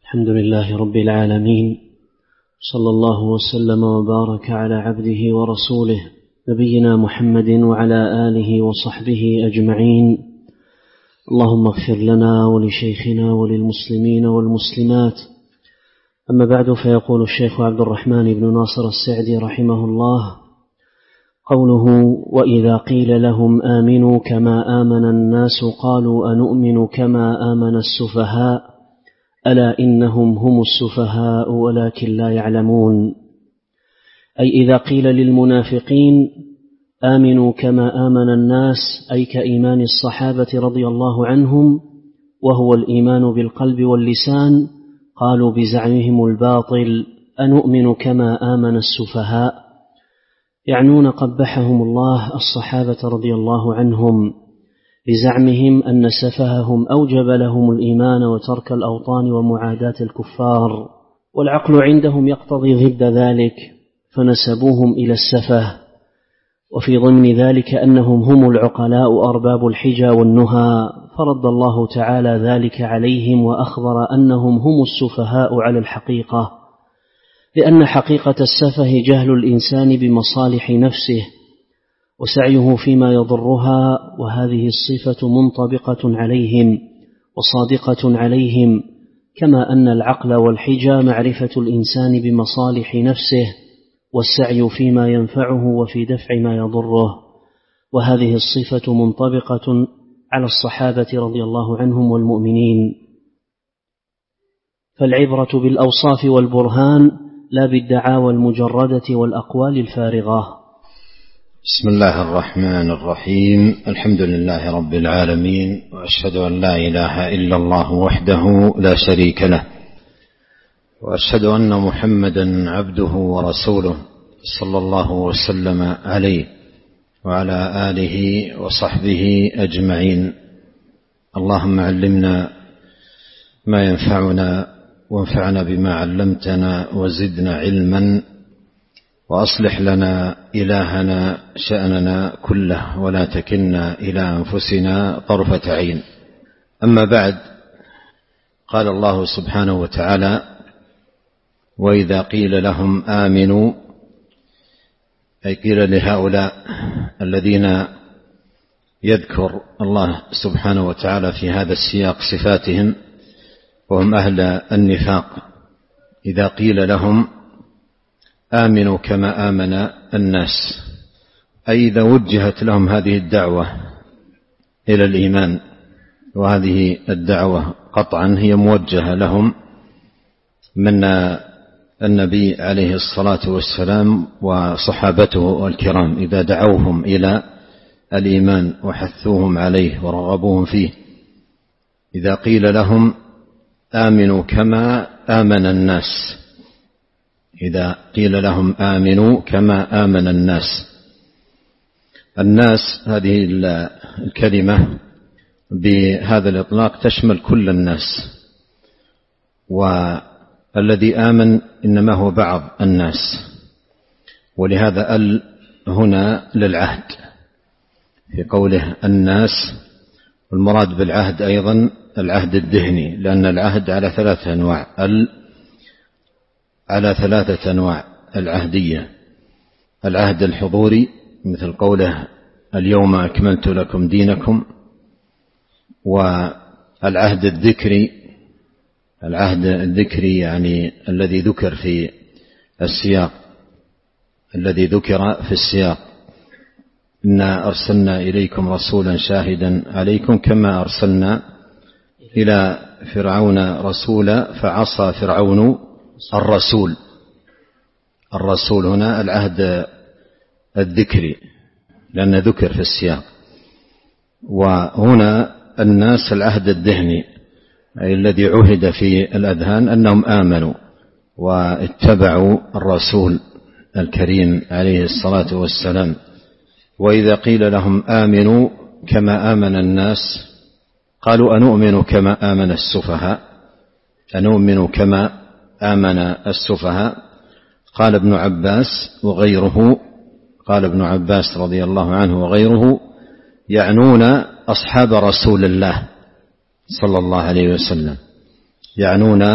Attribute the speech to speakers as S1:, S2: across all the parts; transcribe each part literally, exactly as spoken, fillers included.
S1: الحمد لله رب العالمين، صلى الله وسلم وبارك على عبده ورسوله نبينا محمد وعلى آله وصحبه أجمعين. اللهم اغفر لنا ولشيخنا وللمسلمين والمسلمات. أما بعد، فيقول الشيخ عبد الرحمن بن ناصر السعدي رحمه الله: قوله: وإذا قيل لهم آمنوا كما آمن الناس قالوا أنؤمن كما آمن السفهاء ألا إنهم هم السفهاء ولكن لا يعلمون. أي إذا قيل للمنافقين آمنوا كما آمن الناس، أي كإيمان الصحابة رضي الله عنهم، وهو الإيمان بالقلب واللسان، قالوا بزعمهم الباطل: أنؤمن كما آمن السفهاء، يعنون قبحهم الله الصحابة رضي الله عنهم بزعمهم أن سفههم أوجب لهم الإيمان وترك الأوطان ومعاداة الكفار، والعقل عندهم يقتضي ضد ذلك، فنسبوهم إلى السفه، وفي ضمن ذلك أنهم هم العقلاء أرباب الحجى والنهى، فرد الله تعالى ذلك عليهم وأخبر أنهم هم السفهاء على الحقيقة، لأن حقيقة السفه جهل الإنسان بمصالح نفسه وسعيه فيما يضرها، وهذه الصفة منطبقة عليهم وصادقة عليهم، كما أن العقل والحجى معرفة الإنسان بمصالح نفسه والسعي فيما ينفعه وفي دفع ما يضره، وهذه الصفة منطبقة على الصحابة رضي الله عنهم والمؤمنين. فالعبرة بالأوصاف والبرهان لا بالدعاوى المجردة والأقوال الفارغة.
S2: بسم الله الرحمن الرحيم. الحمد لله رب العالمين، وأشهد أن لا إله إلا الله وحده لا شريك له، وأشهد أن محمدا عبده ورسوله صلى الله وسلم عليه وعلى آله وصحبه أجمعين. اللهم علمنا ما ينفعنا وانفعنا بما علمتنا وزدنا علما، وأصلح لنا إلهنا شأننا كله، ولا تكلنا إلى أنفسنا طرفة عين. أما بعد، قال الله سبحانه وتعالى: وإذا قيل لهم آمنوا، أي قيل لهؤلاء الذين يذكر الله سبحانه وتعالى في هذا السياق صفاتهم وهم أهل النفاق، إذا قيل لهم آمنوا كما آمن الناس، أي إذا وجهت لهم هذه الدعوة إلى الإيمان، وهذه الدعوة قطعا هي موجهة لهم من النبي عليه الصلاة والسلام وصحابته الكرام، إذا دعوهم إلى الإيمان وحثوهم عليه ورغبوهم فيه. إذا قيل لهم آمنوا كما آمن الناس، إذا قيل لهم آمنوا كما آمن الناس. الناس هذه الكلمة بهذا الإطلاق تشمل كل الناس، والذي آمن إنما هو بعض الناس، ولهذا ال هنا للعهد في قوله الناس، والمراد بالعهد أيضا العهد الذهني، لأن العهد على ثلاثة أنواع، ال على ثلاثة أنواع: العهدية، العهد الحضوري مثل قوله اليوم أكملت لكم دينكم، والعهد الذكري، العهد الذكري يعني الذي ذكر في السياق، الذي ذكر في السياق: إنا أرسلنا إليكم رسولا شاهدا عليكم كما أرسلنا إلى فرعون رسولا فعصى فرعون الرسول. الرسول هنا العهد الذكري لأن ذكر في السياق، وهنا الناس العهد الذهني، أي الذي عهد في الأذهان أنهم آمنوا واتبعوا الرسول الكريم عليه الصلاة والسلام. وإذا قيل لهم آمنوا كما آمن الناس قالوا أنؤمن كما آمن السفهاء، أنؤمن كما آمن السفهاء. قال ابن عباس وغيره قال ابن عباس رضي الله عنه وغيره يعنون أصحاب رسول الله صلى الله عليه وسلم، يعنون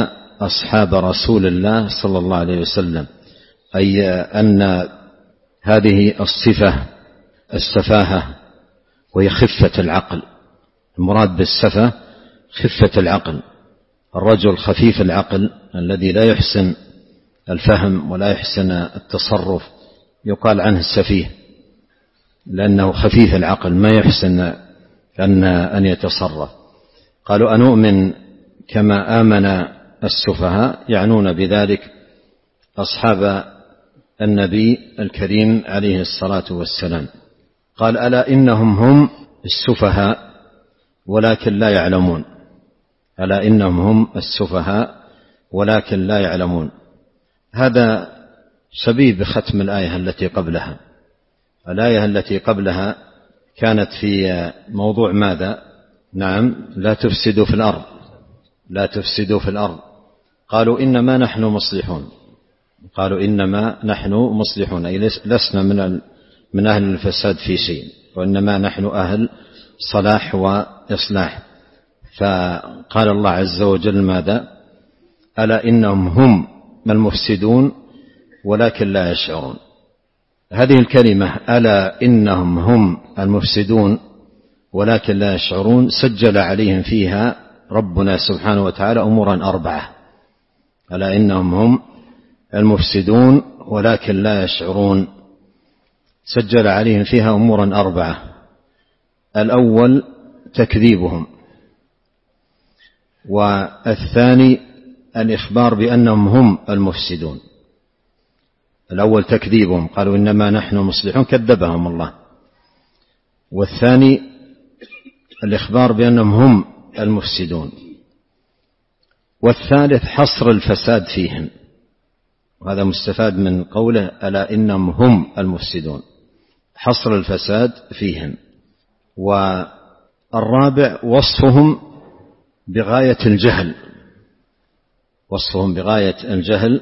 S2: أصحاب رسول الله صلى الله عليه وسلم، أي أن هذه الصفة السفاهة وهي خفة العقل. المراد بالسفة خفة العقل، الرجل خفيف العقل الذي لا يحسن الفهم ولا يحسن التصرف يقال عنه السفيه، لأنه خفيف العقل ما يحسن أن أن يتصرف. قالوا أنؤمن كما آمن السفهاء، يعنون بذلك أصحاب النبي الكريم عليه الصلاة والسلام. قال ألا إنهم هم السفهاء ولكن لا يعلمون، ألا إنهم هم السفهاء ولكن لا يعلمون. هذا شبيه بختم الآية التي قبلها. الآية التي قبلها كانت في موضوع ماذا؟ نعم، لا تفسدوا في الأرض، لا تفسدوا في الأرض. قالوا إنما نحن مصلحون، قالوا إنما نحن مصلحون، أي لسنا من من أهل الفساد في شيء، وإنما نحن أهل صلاح وإصلاح. فقال الله عز وجل ماذا؟ ألا إنهم هم المفسدون ولكن لا يشعرون. هذه الكلمة ألا إنهم هم المفسدون ولكن لا يشعرون سجل عليهم فيها ربنا سبحانه وتعالى أمورا أربعة. ألا إنهم هم المفسدون ولكن لا يشعرون، سجل عليهم فيها أمورا أربعة. الأول تكذيبهم، والثاني الإخبار بأنهم هم المفسدون. الأول تكذيبهم، قالوا إنما نحن مصلحون، كذبهم الله. والثاني الإخبار بأنهم هم المفسدون. والثالث حصر الفساد فيهم، وهذا مستفاد من قوله ألا إنهم هم المفسدون، حصر الفساد فيهم. والرابع وصفهم بغاية الجهل، وصفهم بغاية الجهل،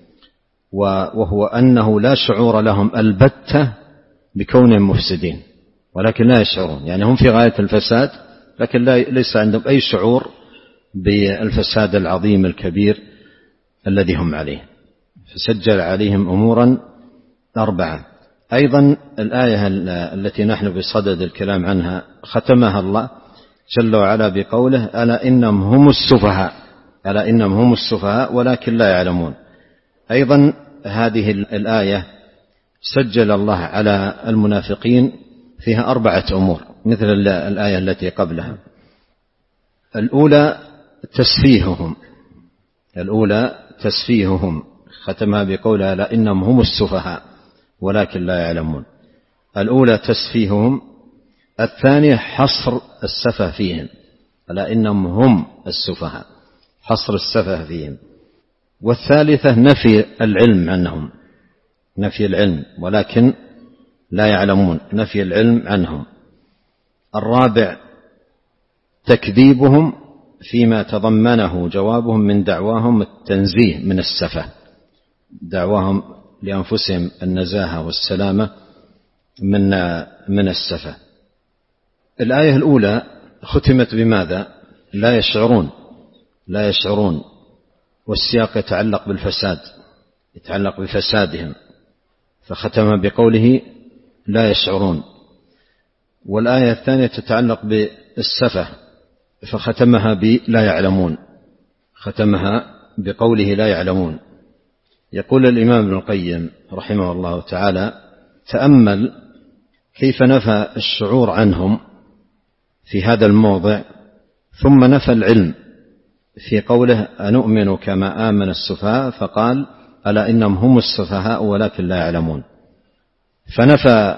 S2: وهو أنه لا شعور لهم البتة بكونهم مفسدين، ولكن لا يشعرون، يعني هم في غاية الفساد لكن لا ليس عندهم أي شعور بالفساد العظيم الكبير الذي هم عليه. فسجل عليهم أمورا أربعة. أيضا الآية التي نحن بصدد الكلام عنها ختمها الله جل وعلا بقوله ألا إنهم هم السفهاء، ألا إنهم هم السفهاء ولكن لا يعلمون. أيضا هذه الآية سجل الله على المنافقين فيها أربعة أمور مثل الآية التي قبلها. الأولى تسفيههم، الأولى تسفيههم ختمها بقولها ألا إنهم هم السفهاء ولكن لا يعلمون. الأولى تسفيههم. الثانية حصر السفه فيهم، ألا إنهم هم السفهاء، حصر السفه فيهم. والثالثة نفي العلم عنهم، نفي العلم ولكن لا يعلمون، نفي العلم عنهم. الرابع تكذيبهم فيما تضمنه جوابهم من دعواهم التنزيه من السفه، دعواهم لأنفسهم النزاهة والسلامة من من السفه. الآية الأولى ختمت بماذا؟ لا يشعرون، لا يشعرون، والسياق يتعلق بالفساد، يتعلق بفسادهم، فختم بقوله لا يشعرون. والآية الثانية تتعلق بالسفه فختمها بلا يعلمون، ختمها بقوله لا يعلمون. يقول الإمام ابن القيم رحمه الله تعالى تأمل كيف نفى الشعور عنهم في هذا الموضع ثم نفى العلم في قوله أنؤمن كما آمن السفهاء، فقال ألا إنهم هم السفهاء ولكن لا يعلمون. فنفى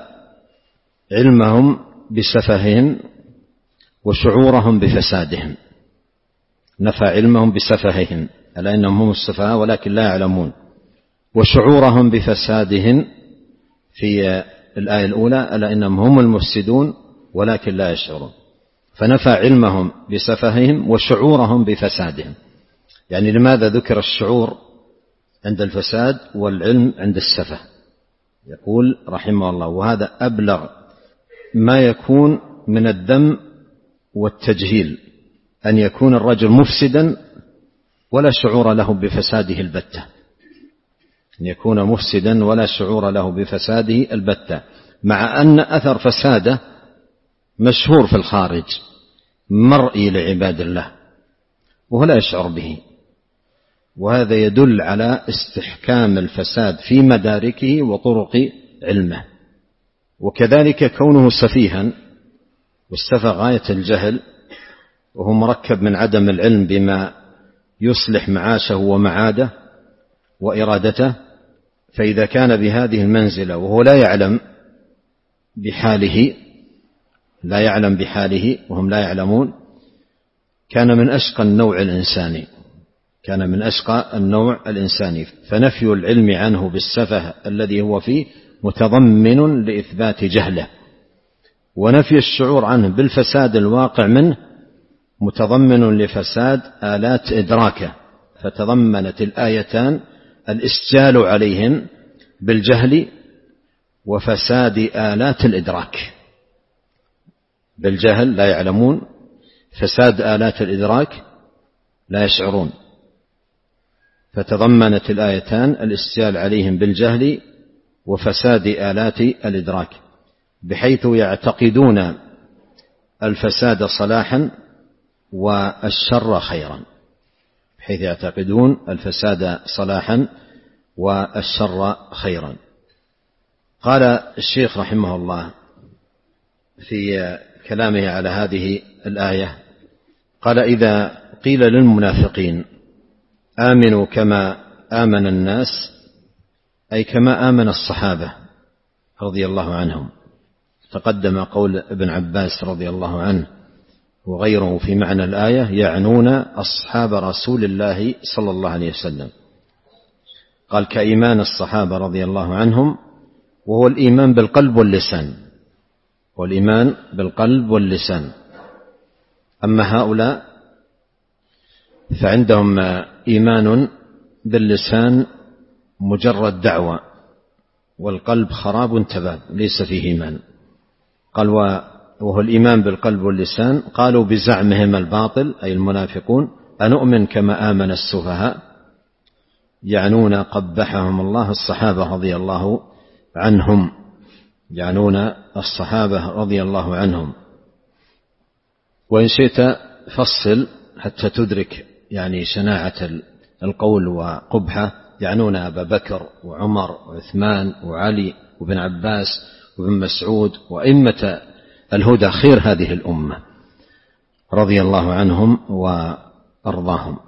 S2: علمهم بسفههم وشعورهم بفسادهم، نفى علمهم بسفههم ألا إنهم هم السفهاء ولكن لا يعلمون، وشعورهم بفسادهم في الآية الأولى ألا إنهم هم المفسدون ولكن لا يشعرون. فنفى علمهم بسفههم وشعورهم بفسادهم. يعني لماذا ذكر الشعور عند الفساد والعلم عند السفه؟ يقول رحمه الله وهذا أبلغ ما يكون من الذم والتجهيل، أن يكون الرجل مفسدا ولا شعور له بفساده البتة، أن يكون مفسدا ولا شعور له بفساده البتة، مع أن أثر فساده مشهور في الخارج مرئي لعباد الله وهو لا يشعر به، وهذا يدل على استحكام الفساد في مداركه وطرق علمه. وكذلك كونه سفيها، والسفه غاية الجهل، وهو مركب من عدم العلم بما يصلح معاشه ومعاده وإرادته، فإذا كان بهذه المنزلة وهو لا يعلم بحاله لا يعلم بحاله وهم لا يعلمون، كان من أشقى النوع الإنساني كان من أشقى النوع الإنساني فنفي العلم عنه بالسفه الذي هو فيه متضمن لإثبات جهله، ونفي الشعور عنه بالفساد الواقع منه متضمن لفساد آلات إدراكه. فتضمنت الآيتان الإسجال عليهم بالجهل وفساد آلات الإدراك. بالجهل لا يعلمون، فساد آلات الإدراك لا يشعرون. فتضمنت الآيتان الإسجال عليهم بالجهل وفساد آلات الإدراك، بحيث يعتقدون الفساد صلاحا والشر خيرا بحيث يعتقدون الفساد صلاحا والشر خيرا. قال الشيخ رحمه الله في كلامه على هذه الآية، قال: إذا قيل للمنافقين آمنوا كما آمن الناس، أي كما آمن الصحابة رضي الله عنهم. تقدم قول ابن عباس رضي الله عنه وغيره في معنى الآية، يعنون أصحاب رسول الله صلى الله عليه وسلم. قال: كإيمان الصحابة رضي الله عنهم، وهو الإيمان بالقلب واللسان والإيمان بالقلب واللسان. أما هؤلاء فعندهم إيمان باللسان مجرد دعوة، والقلب خراب تباب ليس فيه إيمان. قال: وهو الإيمان بالقلب واللسان. قالوا بزعمهم الباطل أي المنافقون: أنؤمن كما آمن السفهاء، يعنون قبحهم الله الصحابة رضي الله عنهم يعنون الصحابة رضي الله عنهم. وإن شئت فصل حتى تدرك يعني شناعة القول وقبحه، يعنون أبا بكر وعمر وعثمان وعلي وابن عباس وابن مسعود وأئمة الهدى خير هذه الأمة رضي الله عنهم وأرضاهم.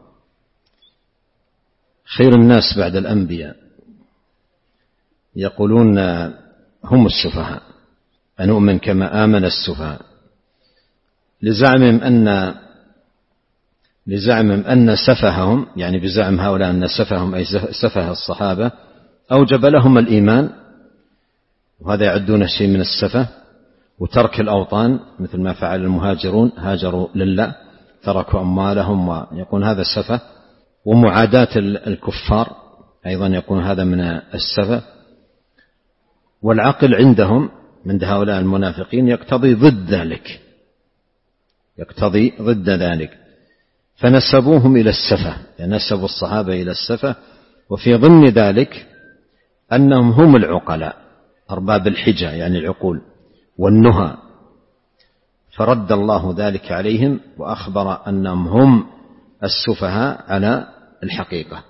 S2: خير الناس بعد الأنبياء يقولون هم السفهاء، أنؤمن كما آمن السفهاء، لزعمهم أن لزعمهم أن سفههم، يعني بزعم هؤلاء أن سفههم أي سفه الصحابة أوجب لهم الإيمان، وهذا يعدون شيء من السفه، وترك الأوطان مثل ما فعل المهاجرون، هاجروا لله تركوا أموالهم، ويكون هذا السفه، ومعاداة الكفار أيضا يكون هذا من السفه. والعقل عندهم من هؤلاء المنافقين يقتضي ضد ذلك يقتضي ضد ذلك فنسبوهم إلى السفه، يعني نسبوا الصحابة إلى السفه، وفي ضمن ذلك أنهم هم العقلاء أرباب الحجة يعني العقول والنهى، فرد الله ذلك عليهم وأخبر أنهم هم السفهاء على الحقيقة،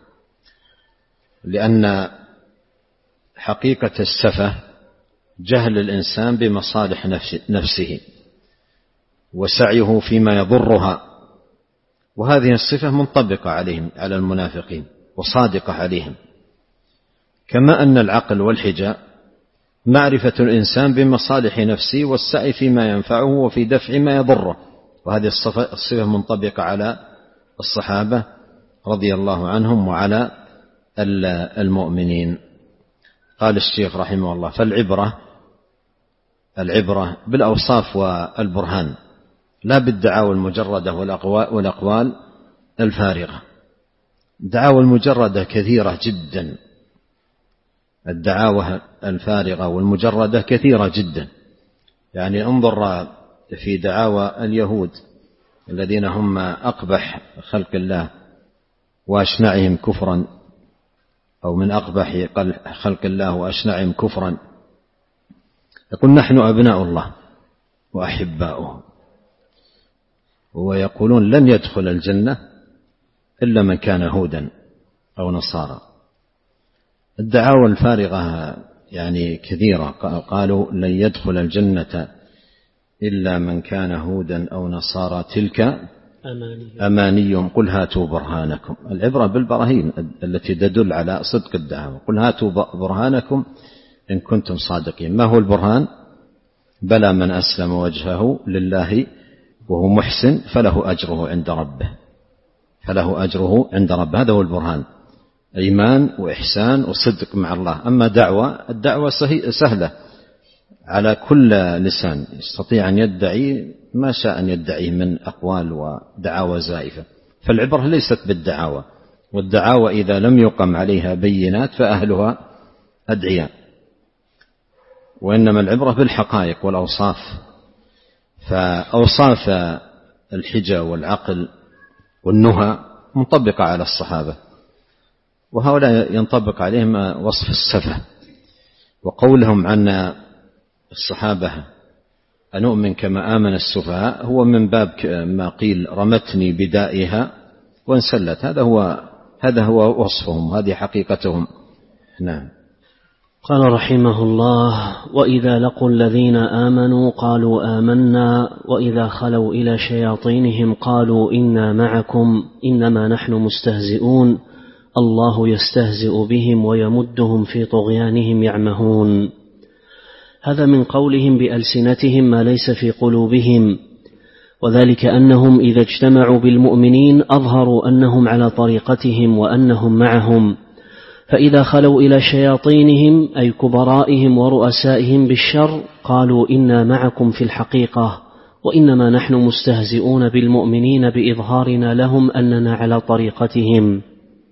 S2: لأن حقيقة السفه جهل الإنسان بمصالح نفسه وسعيه فيما يضرها، وهذه الصفة منطبقة عليهم على المنافقين وصادقة عليهم. كما أن العقل والحجة معرفة الإنسان بمصالح نفسه والسعي فيما ينفعه وفي دفع ما يضره، وهذه الصفة منطبقة على الصحابة رضي الله عنهم وعلى المؤمنين. قال الشيخ رحمه الله: فالعبرة العبرة بالأوصاف والبرهان لا بالدعاوى المجردة والأقوال الفارغة. الدعاوى المجردة كثيرة جدا، الدعاوى الفارغة والمجردة كثيرة جدا. يعني انظر في دعاوى اليهود الذين هم أقبح خلق الله وأشنعهم كفرا، أو من أقبح خلق الله وأشنعهم كفرا، يقول نحن أبناء الله وأحباؤه، ويقولون لن يدخل الجنة إلا من كان هودا أو نصارى. الدعاوى الفارغة يعني كثيرة، قالوا لن يدخل الجنة إلا من كان هودا أو نصارى تلك أمانيهم قل هاتوا برهانكم. العبرة بالبراهين التي تدل على صدق الدعوة. قل هاتوا برهانكم إن كنتم صادقين. ما هو البرهان؟ بلى من أسلم وجهه لله وهو محسن فله أجره عند ربه، فله أجره عند ربه. هذا هو البرهان، إيمان وإحسان وصدق مع الله. أما دعوة، الدعوة سهلة على كل لسان، يستطيع أن يدعي ما شاء أن يدعيه من أقوال ودعاوى زائفة. فالعبرة ليست بالدعاوى، والدعاوى إذا لم يقم عليها بينات فأهلها أدعياء، وإنما العبرة بالحقائق والأوصاف. فأوصاف الحجة والعقل والنهى منطبقة على الصحابة، وهؤلاء ينطبق عليهم وصف السفه. وقولهم عن الصحابة أنؤمن كما آمن السفهاء هو من باب ما قيل رمتني بدائها وانسلت. هذا هو هذا هو وصفهم، هذه حقيقتهم. نعم.
S1: قال رحمه الله: وإذا لقوا الذين آمنوا قالوا آمنا وإذا خلوا إلى شياطينهم قالوا إنا معكم إنما نحن مستهزئون الله يستهزئ بهم ويمدهم في طغيانهم يعمهون. هذا من قولهم بألسنتهم ما ليس في قلوبهم، وذلك أنهم إذا اجتمعوا بالمؤمنين أظهروا أنهم على طريقتهم وأنهم معهم، فإذا خلوا إلى شياطينهم أي كبرائهم ورؤسائهم بالشر قالوا إنا معكم في الحقيقة وإنما نحن مستهزئون بالمؤمنين بإظهارنا لهم أننا على طريقتهم.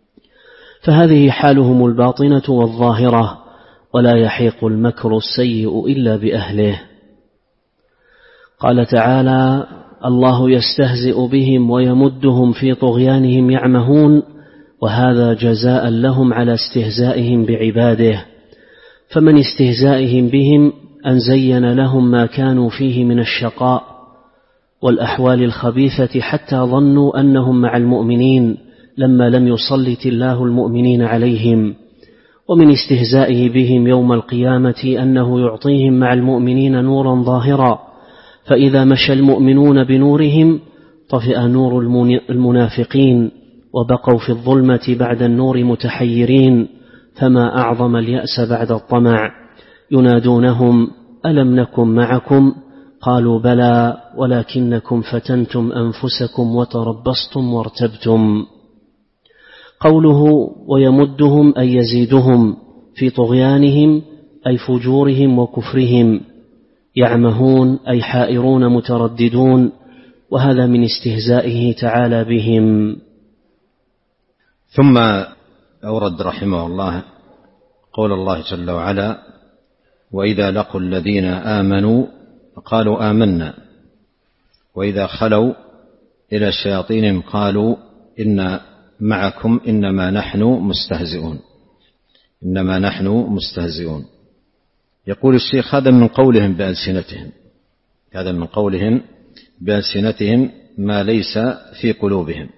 S1: فهذه حالهم الباطنة والظاهرة، ولا يحيق المكر السيء إلا بأهله. قال تعالى: الله يستهزئ بهم ويمدهم في طغيانهم يعمهون، وهذا جزاء لهم على استهزائهم بعباده. فمن استهزائهم بهم أن زين لهم ما كانوا فيه من الشقاء والأحوال الخبيثة حتى ظنوا أنهم مع المؤمنين لما لم يسلط الله المؤمنين عليهم. ومن استهزائه بهم يوم القيامة أنه يعطيهم مع المؤمنين نورا ظاهرا، فإذا مشى المؤمنون بنورهم طفئ نور المنافقين وبقوا في الظلمة بعد النور متحيرين، فما أعظم اليأس بعد الطمع. ينادونهم: ألم نكن معكم؟ قالوا: بلى ولكنكم فتنتم أنفسكم وتربصتم وارتبتم. قوله ويمدهم أي يزيدهم في طغيانهم أي فجورهم وكفرهم، يعمهون أي حائرون مترددون، وهذا من استهزائه تعالى بهم.
S2: ثم أورد رحمه الله قول الله جل وعلا: وإذا لقوا الذين آمنوا قالوا آمنا وإذا خلوا إلى الشياطين قالوا إنا معكم إنما نحن مستهزئون إنما نحن مستهزئون. يقول الشيخ: هذا من قولهم بألسنتهم هذا من قولهم بألسنتهم ما ليس في قلوبهم،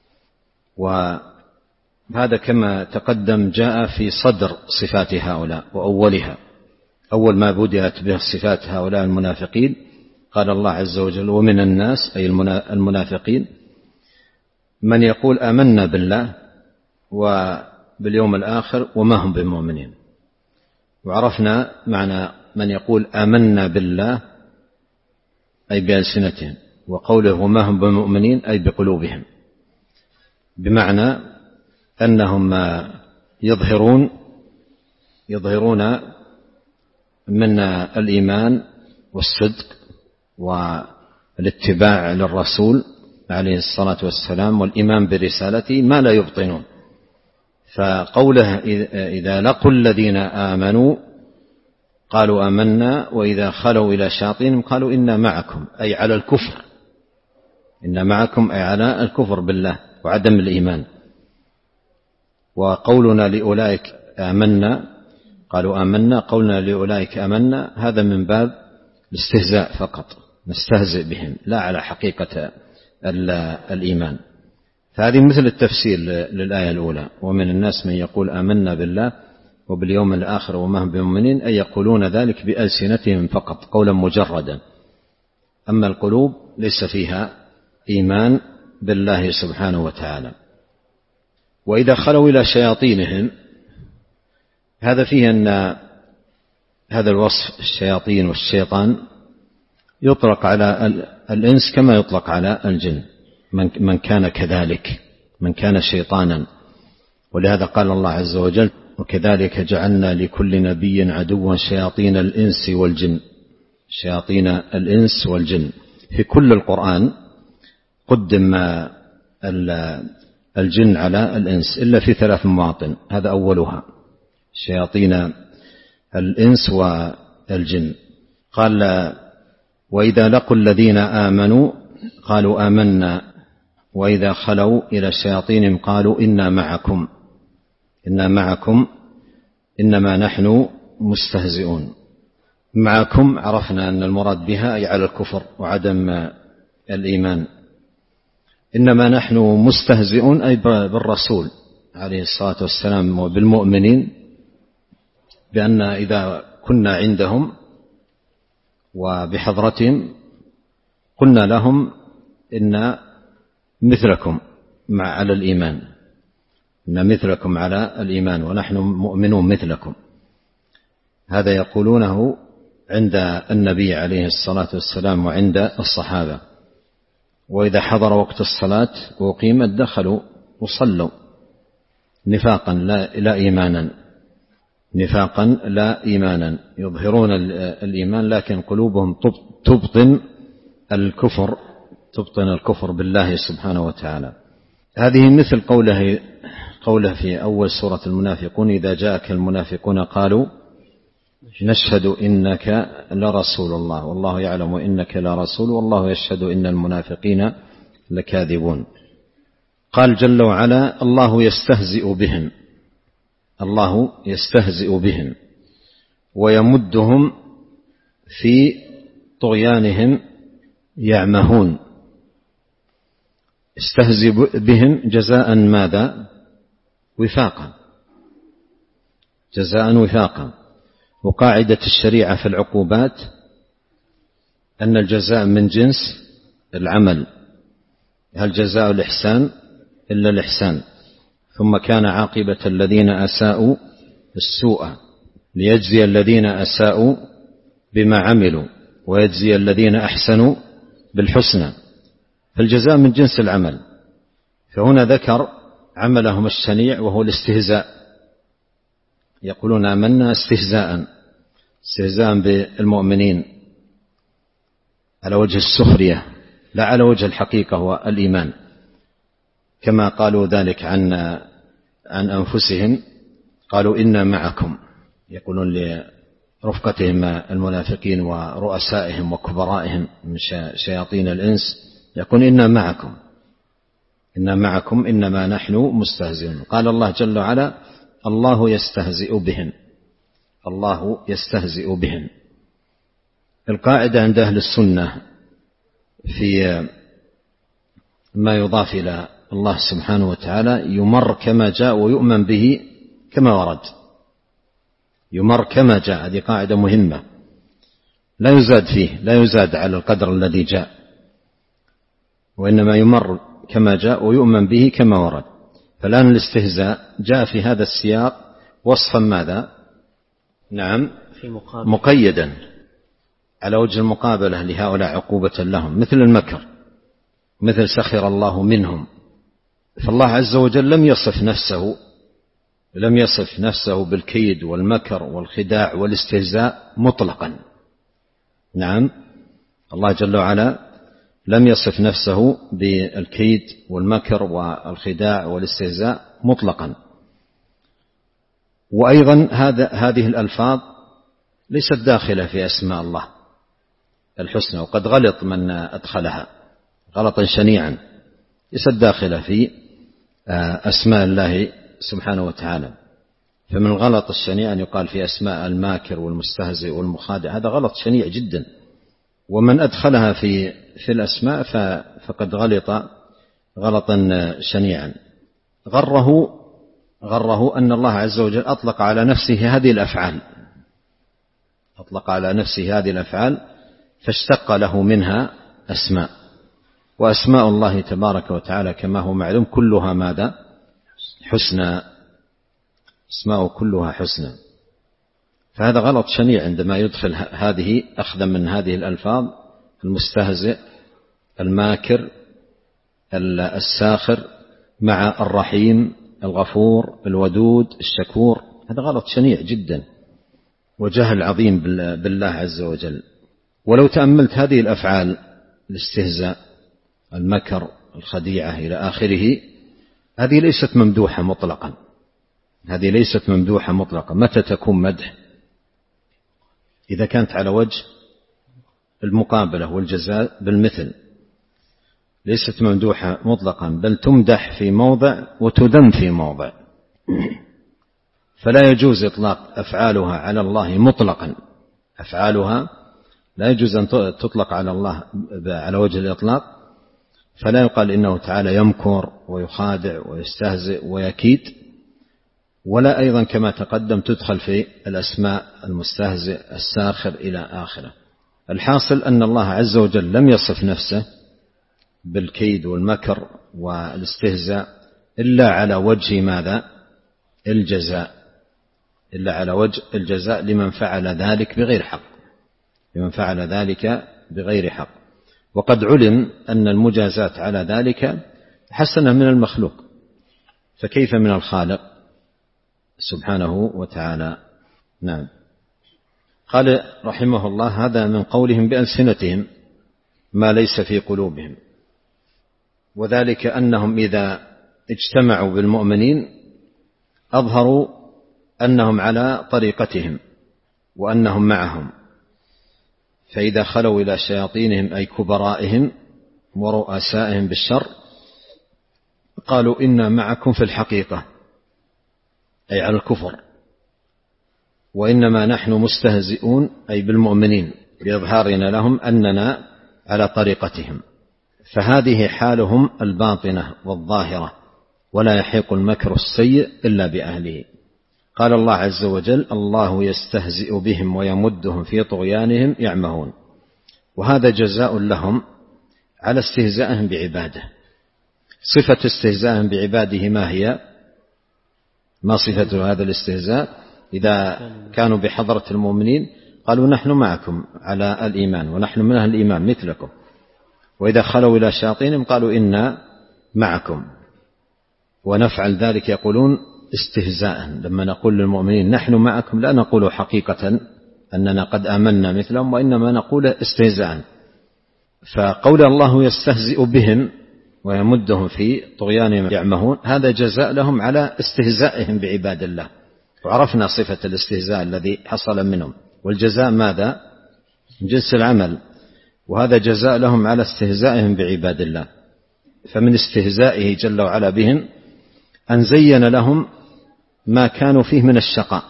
S2: وهذا كما تقدم جاء في صدر صفات هؤلاء وأولها. أول ما بدأت به صفات هؤلاء المنافقين قال الله عز وجل: ومن الناس أي المنافقين من يقول آمنا بالله وباليوم الآخر وما هم بمؤمنين. وعرفنا معنى من يقول آمنا بالله أي بألسنتهم، وقوله وما هم بمؤمنين أي بقلوبهم، بمعنى أنهم يظهرون يظهرون من الإيمان والصدق والاتباع للرسول عليه الصلاة والسلام والإيمان برسالته ما لا يبطنون. فقوله إذا لقوا الذين آمنوا قالوا آمنا وإذا خلوا إلى شياطينهم قالوا إنا معكم أي على الكفر إنا معكم أي على الكفر بالله وعدم الإيمان. وقولنا لأولئك آمنا، قالوا آمنا، قولنا لأولئك آمنا، هذا من باب الاستهزاء فقط، نستهزئ بهم لا على حقيقة الإيمان. فهذه مثل التفسير للآية الأولى: ومن الناس من يقول آمنا بالله وباليوم الآخر وما هم بمؤمنين، أي يقولون ذلك بألسنتهم فقط قولا مجردا، أما القلوب ليس فيها إيمان بالله سبحانه وتعالى. وإذا خلوا إلى شياطينهم، هذا فيه أن هذا الوصف الشياطين والشيطان يطلق على الإنس كما يطلق على الجن، من كان كذلك، من كان شيطانا. ولهذا قال الله عز وجل: وكذلك جعلنا لكل نبي عدوا شياطين الإنس والجن. شياطين الإنس والجن في كل القرآن قدم الجن على الإنس إلا في ثلاث مواطن، هذا أولها شياطين الإنس والجن. قال: وإذا لقوا الذين آمنوا قالوا آمنا وإذا خلوا إلى شياطينهم قالوا إنا معكم إنا معكم إنما نحن مستهزئون. معكم عرفنا أن المراد بها أي على الكفر وعدم الإيمان. إنما نحن مستهزئون أي بالرسول عليه الصلاة والسلام وبالمؤمنين، بأن إذا كنا عندهم وبحضرتهم قلنا لهم إن مثلكم مع على الإيمان، إن مثلكم على الإيمان ونحن مؤمنون مثلكم. هذا يقولونه عند النبي عليه الصلاة والسلام وعند الصحابة. وإذا حضر وقت الصلاة وقيمت دخلوا وصلوا نفاقا لا, لا إيمانا نفاقا لا إيمانا، يظهرون الإيمان لكن قلوبهم تبطن الكفر تبطن الكفر بالله سبحانه وتعالى. هذه مثل قوله قوله في أول سورة المنافقون: إذا جاءك المنافقون قالوا نشهد إنك لرسول الله والله يعلم إنك لرسول والله يشهد إن المنافقين لكاذبون. قال جل وعلا: الله يستهزئ بهم الله يستهزئ بهم ويمدهم في طغيانهم يعمهون. استهزئ بهم جزاء ماذا؟ وفاقا، جزاء وفاقا. وقاعدة الشريعة في العقوبات أن الجزاء من جنس العمل، هل جزاء الإحسان إلا الإحسان. ثم كان عاقبة الذين أساءوا السوء ليجزي الذين أساءوا بما عملوا ويجزي الذين أحسنوا بالحسنى، فالجزاء من جنس العمل. فهنا ذكر عملهم الشنيع وهو الاستهزاء، يقولون آمنا استهزاء استهزاء بالمؤمنين على وجه السخرية لا على وجه الحقيقة والإيمان، كما قالوا ذلك عن عن أنفسهم، قالوا إنا معكم، يقولون لرفقتهم المنافقين ورؤسائهم وكبرائهم من شياطين الإنس، يقول إنا معكم إنا معكم إنما نحن مستهزئون. قال الله جل وعلا: الله يستهزئ بهم الله يستهزئ بهم. القاعدة عند أهل السنة في ما يضاف إلى الله سبحانه وتعالى يمر كما جاء ويؤمن به كما ورد، يمر كما جاء، هذه قاعدة مهمة لا يزاد فيه، لا يزاد على القدر الذي جاء، وإنما يمر كما جاء ويؤمن به كما ورد. فالآن الاستهزاء جاء في هذا السياق وصفا ماذا؟ نعم،
S1: في مقابل.
S2: مقيدا على وجه المقابلة لهؤلاء عقوبة لهم، مثل المكر، مثل سخر الله منهم. فالله عز وجل لم يصف نفسه لم يصف نفسه بالكيد والمكر والخداع والاستهزاء مطلقا. نعم، الله جل وعلا لم يصف نفسه بالكيد والمكر والخداع والاستهزاء مطلقا. وأيضا هذا هذه الألفاظ ليست داخلة في أسماء الله الحسنى، وقد غلط من أدخلها غلطا شنيعا، ليست داخلة في أسماء الله سبحانه وتعالى. فمن الغلط الشنيع أن يقال في أسماء الماكر والمستهزئ والمخادع، هذا غلط شنيع جدا، ومن أدخلها في في الأسماء فقد غلط غلطا شنيعا. غره غره أن الله عز وجل أطلق على نفسه هذه الأفعال أطلق على نفسه هذه الأفعال فاشتق له منها أسماء، وأسماء الله تبارك وتعالى كما هو معلوم كلها ماذا؟ حسنى، أسماء كلها حسنى. فهذا غلط شنيع عندما يدخل هذه أخذا من هذه الألفاظ، المستهزئ، الماكر، الساخر، مع الرحيم، الغفور، الودود، الشكور. هذا غلط شنيع جدا وجهل عظيم بالله عز وجل. ولو تأملت هذه الأفعال، الاستهزاء، المكر، الخديعة إلى آخره، هذه ليست ممدوحة مطلقا، هذه ليست ممدوحة مطلقا. متى تكون مدح؟ إذا كانت على وجه المقابلة والجزاء بالمثل، ليست ممدوحة مطلقا، بل تمدح في موضع وتذم في موضع. فلا يجوز إطلاق أفعالها على الله مطلقا، أفعالها لا يجوز أن تطلق على الله على وجه الإطلاق، فلا يقال إنه تعالى يمكر ويخادع ويستهزئ ويكيد، ولا أيضا كما تقدم تدخل في الأسماء المستهزئ، الساخر إلى آخره. الحاصل أن الله عز وجل لم يصف نفسه بالكيد والمكر والاستهزاء إلا على وجه ماذا؟ الجزاء، إلا على وجه الجزاء لمن فعل ذلك بغير حق، لمن فعل ذلك بغير حق. وقد علم أن المجازات على ذلك حسنة من المخلوق، فكيف من الخالق سبحانه وتعالى. نعم. قال رحمه الله: هذا من قولهم بألسنتهم ما ليس في قلوبهم، وذلك أنهم إذا اجتمعوا بالمؤمنين أظهروا أنهم على طريقتهم وأنهم معهم، فإذا خلوا إلى شياطينهم أي كبرائهم ورؤسائهم بالشر قالوا إنا معكم في الحقيقة، أي على الكفر، وإنما نحن مستهزئون أي بالمؤمنين بإظهارنا لهم أننا على طريقتهم. فهذه حالهم الباطنة والظاهرة، ولا يحيق المكر السيء إلا بأهله. قال الله عز وجل: الله يستهزئ بهم ويمدهم في طغيانهم يعمهون. وهذا جزاء لهم على استهزائهم بعباده. صفة استهزائهم بعباده ما هي؟ ما صفة هذا الاستهزاء؟ إذا كانوا بحضرة المؤمنين قالوا نحن معكم على الإيمان ونحن من أهل الإيمان مثلكم، وإذا خلوا إلى شياطينهم قالوا إنا معكم. ونفعل ذلك يقولون استهزاء، لما نقول للمؤمنين نحن معكم لا نقول حقيقة أننا قد آمنا مثلهم، وإنما نقول استهزاء. فقول الله يستهزئ بهم ويمدهم في طغيانهم يعمهون هذا جزاء لهم على استهزائهم بعباد الله. وعرفنا صفة الاستهزاء الذي حصل منهم، والجزاء ماذا؟ جنس العمل، وهذا جزاء لهم على استهزائهم بعباد الله. فمن استهزائه جل وعلا بهم أن زين لهم ما كانوا فيه من الشقاء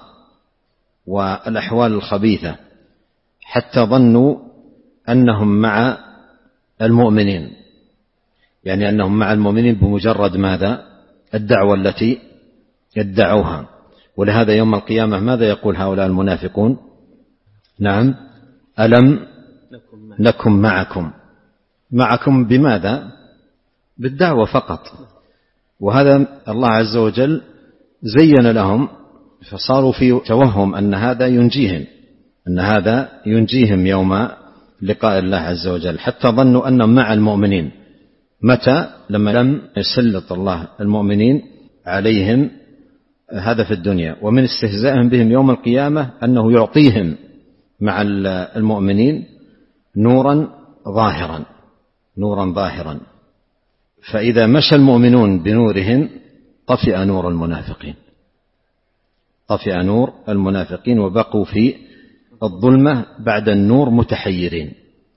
S2: والأحوال الخبيثة، حتى ظنوا أنهم مع المؤمنين، يعني أنهم مع المؤمنين بمجرد ماذا؟ الدعوة التي ادعوها. ولهذا يوم القيامة ماذا يقول هؤلاء المنافقون؟ نعم، ألم نكن معكم. معكم بماذا؟ بالدعوة فقط. وهذا الله عز وجل زين لهم، فصاروا في توهم أن هذا ينجيهم، أن هذا ينجيهم يوم لقاء الله عز وجل، حتى ظنوا أنهم مع المؤمنين. متى؟ لما لم يسلط الله المؤمنين عليهم، هذا في الدنيا. ومن استهزائهم بهم يوم القيامة أنه يعطيهم مع المؤمنين نورا ظاهرا، نورا ظاهرا، فإذا مشى المؤمنون بنورهم طفئ نور المنافقين، طفئ نور المنافقين وبقوا في الظلمة بعد النور متحيرين.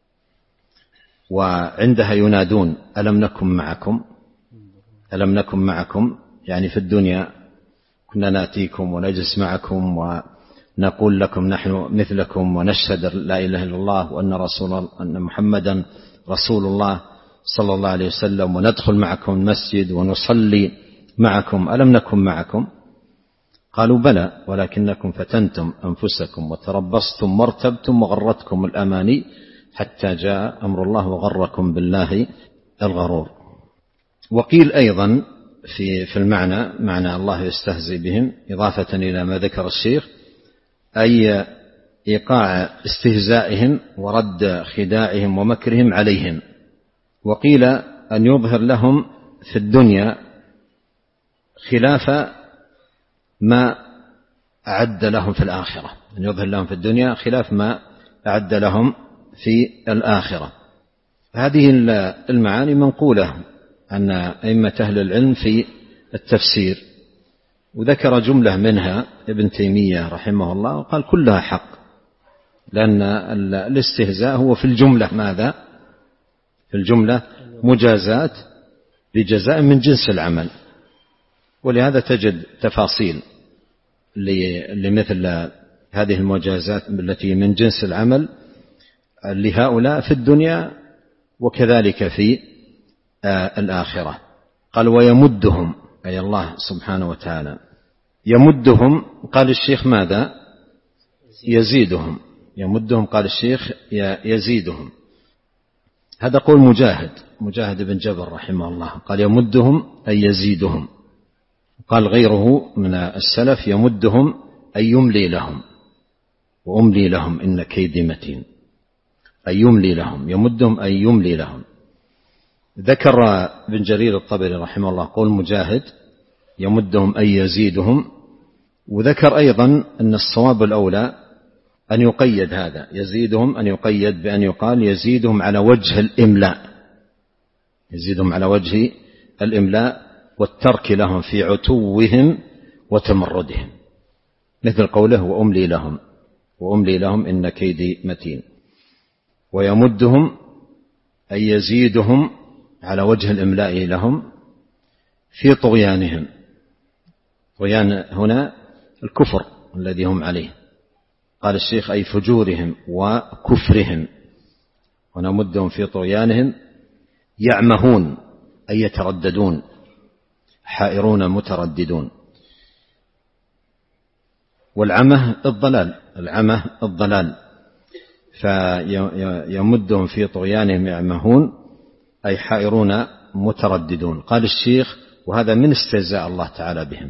S2: وعندها ينادون ألم نكن معكم، ألم نكن معكم، يعني في الدنيا كنا نأتيكم ونجلس معكم ونقول لكم نحن مثلكم ونشهد لا إله إلا الله وأن رسول أن محمدا رسول الله صلى الله عليه وسلم، وندخل معكم المسجد ونصلي معكم، ألم نكن معكم؟ قالوا بلى ولكنكم فتنتم أنفسكم وتربصتم وارتبتم وغرتكم الأماني حتى جاء أمر الله وغركم بالله الغرور. وقيل أيضا في في المعنى معنى الله يستهزئ بهم إضافة إلى ما ذكر الشيخ، أي إيقاع استهزائهم ورد خداعهم ومكرهم عليهم. وقيل أن يظهر لهم في الدنيا خلاف ما أعد لهم في الآخرة، أن يظهر لهم في الدنيا خلاف ما أعد لهم في الآخرة. هذه المعاني منقولة عن أئمة أهل العلم في التفسير، وذكر جملة منها ابن تيمية رحمه الله وقال كلها حق، لأن الاستهزاء هو في الجملة ماذا؟ في الجملة مجازات بجزاء من جنس العمل، ولهذا تجد تفاصيل لمثل هذه المجازات التي من جنس العمل لهؤلاء في الدنيا وكذلك في الآخرة. قال ويمدهم، أي الله سبحانه وتعالى يمدهم. قال الشيخ ماذا؟ يزيدهم. يمدهم قال الشيخ يزيدهم. هذا قول مجاهد مجاهد بن جبر رحمه الله، قال يمدهم أي يزيدهم. قال غيره من السلف يمدهم أي يملي لهم، وأملي لهم إن كيدي متين، أي يملي لهم، يمدهم أي يملي لهم. ذكر ابن جرير الطبري رحمه الله قول مجاهد يمدهم أي يزيدهم. وذكر أيضا أن الصواب الأولى أن يقيد هذا يزيدهم، أن يقيد بأن يقال يزيدهم على وجه الإملاء، يزيدهم على وجه الإملاء والترك لهم في عتوهم وتمردهم، مثل قوله وأملي لهم، وأملي لهم إن كيدي متين. ويمدهم أي يزيدهم على وجه الإملاء لهم في طغيانهم. طغيان هنا الكفر الذي هم عليه، قال الشيخ أي فجورهم وكفرهم. ونمدهم في طغيانهم يعمهون أي يترددون، حائرون مترددون. والعمه الضلال، العمه الضلال. فيمدهم في طغيانهم يعمهون أي حائرون مترددون. قال الشيخ وهذا من استهزاء الله تعالى بهم،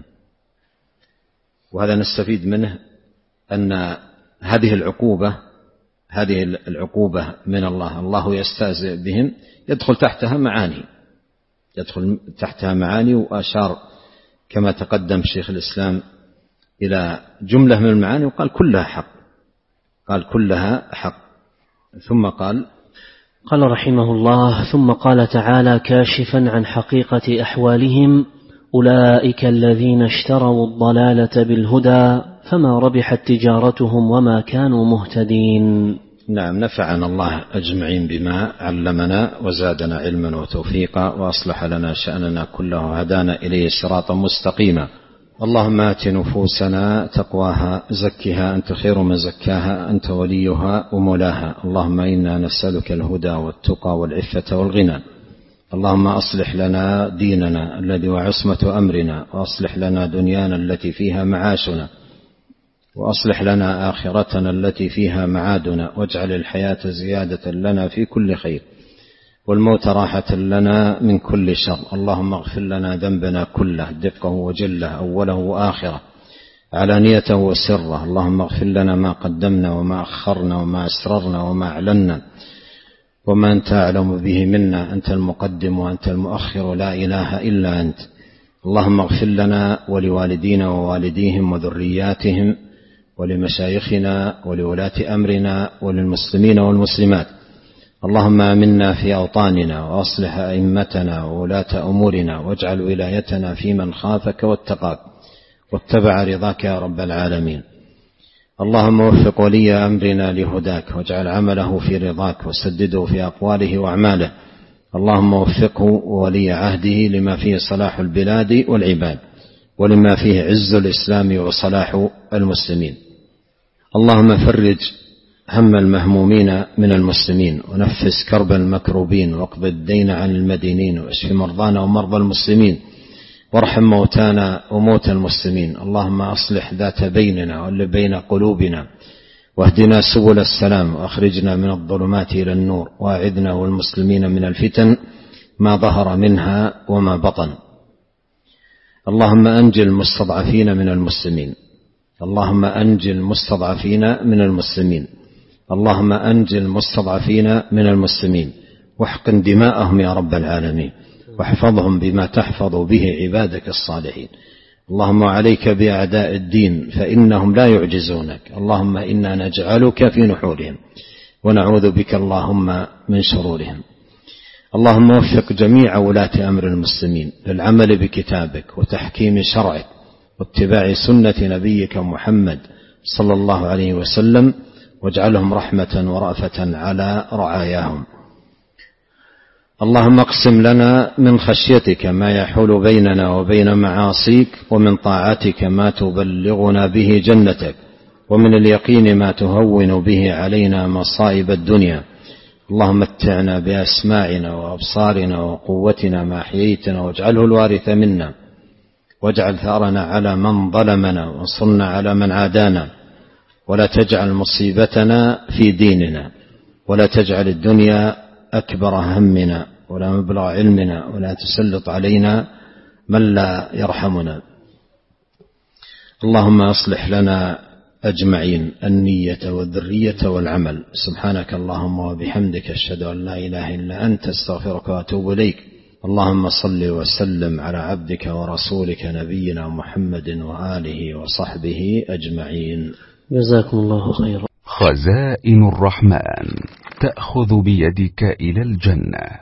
S2: وهذا نستفيد منه أن هذه العقوبة هذه العقوبة من الله، الله يستهزئ بهم، يدخل تحتها معاني يدخل تحتها معاني وأشار كما تقدم شيخ الإسلام إلى جملة من المعاني وقال كلها حق، قال كلها حق. ثم قال
S1: قال رحمه الله ثم قال تعالى كاشفا عن حقيقة أحوالهم أولئك الذين اشتروا الضلالة بالهدى فما ربحت تجارتهم وما كانوا مهتدين.
S2: نعم، نفعنا الله أجمعين بما علمنا وزادنا علما وتوفيقا وأصلح لنا شأننا كله وهدانا إليه صراطا مستقيما. اللهم آت نفوسنا تقواها زكها أنت خير من زكاها أنت وليها ومولاها. اللهم إنا نسألك الهدى والتقى والعفة والغنى. اللهم أصلح لنا ديننا الذي وعصمة أمرنا، وأصلح لنا دنيانا التي فيها معاشنا، وأصلح لنا آخرتنا التي فيها معادنا، واجعل الحياة زيادة لنا في كل خير والموت راحة لنا من كل شر. اللهم اغفر لنا ذنبنا كله دقه وجله أوله وآخره علانيته وسره. اللهم اغفر لنا ما قدمنا وما أخرنا وما أسررنا وما أعلنا وما أنت أعلم به منا، أنت المقدم وأنت المؤخر لا إله إلا أنت. اللهم اغفر لنا ولوالدينا ووالديهم وذرياتهم ولمشايخنا ولولاة أمرنا وللمسلمين والمسلمات. اللهم آمنا في أوطاننا وأصلح أئمتنا وولاة أمورنا، واجعل ولايتنا في من خافك واتقاك واتبع رضاك يا رب العالمين. اللهم وفق ولي أمرنا لهداك، واجعل عمله في رضاك، وسدده في أقواله وأعماله. اللهم وفقه وولي عهده لما فيه صلاح البلاد والعباد، ولما فيه عز الإسلام وصلاح المسلمين. اللهم فرج هم المهمومين من المسلمين، ونفس كرب المكروبين، واقض الدين عن المدينين، واشف مرضانا ومرضى المسلمين، وارحم موتانا وموتى المسلمين. اللهم أصلح ذات بيننا واللي بين قلوبنا، واهدنا سبل السلام، وأخرجنا من الظلمات إلى النور، وأعذنا والمسلمين من الفتن ما ظهر منها وما بطن. اللهم أنجِ المستضعفين من المسلمين، اللهم أنجِ المستضعفين من المسلمين، اللهم أنجِ المستضعفين من المسلمين، واحقن دماءهم يا رب العالمين، واحفظهم بما تحفظ به عبادك الصالحين. اللهم عليك بأعداء الدين فإنهم لا يعجزونك. اللهم إنا نجعلك في نحورهم ونعوذ بك اللهم من شرورهم. اللهم وفق جميع ولاة أمر المسلمين للعمل بكتابك وتحكيم شرعك واتباع سنة نبيك محمد صلى الله عليه وسلم، واجعلهم رحمة ورأفة على رعاياهم. اللهم اقسم لنا من خشيتك ما يحول بيننا وبين معاصيك، ومن طاعتك ما تبلغنا به جنتك، ومن اليقين ما تهون به علينا مصائب الدنيا. اللهم متعنا بأسماعنا وأبصارنا وقوتنا ما أحييتنا، واجعله الوارث منا، واجعل ثأرنا على من ظلمنا، وانصرنا على من عادانا، ولا تجعل مصيبتنا في ديننا، ولا تجعل الدنيا أكبر همنا ولا مبلغ علمنا، ولا تسلط علينا من لا يرحمنا. اللهم أصلح لنا أجمعين النية والذرية والعمل. سبحانك اللهم وبحمدك، أشهد أن لا إله إلا أنت، استغفرك وأتوب إليك. اللهم صل وسلم على عبدك ورسولك نبينا محمد وآله وصحبه أجمعين.
S1: جزاكم الله خيرا.
S3: خزائن الرحمن تأخذ بيدك إلى الجنة.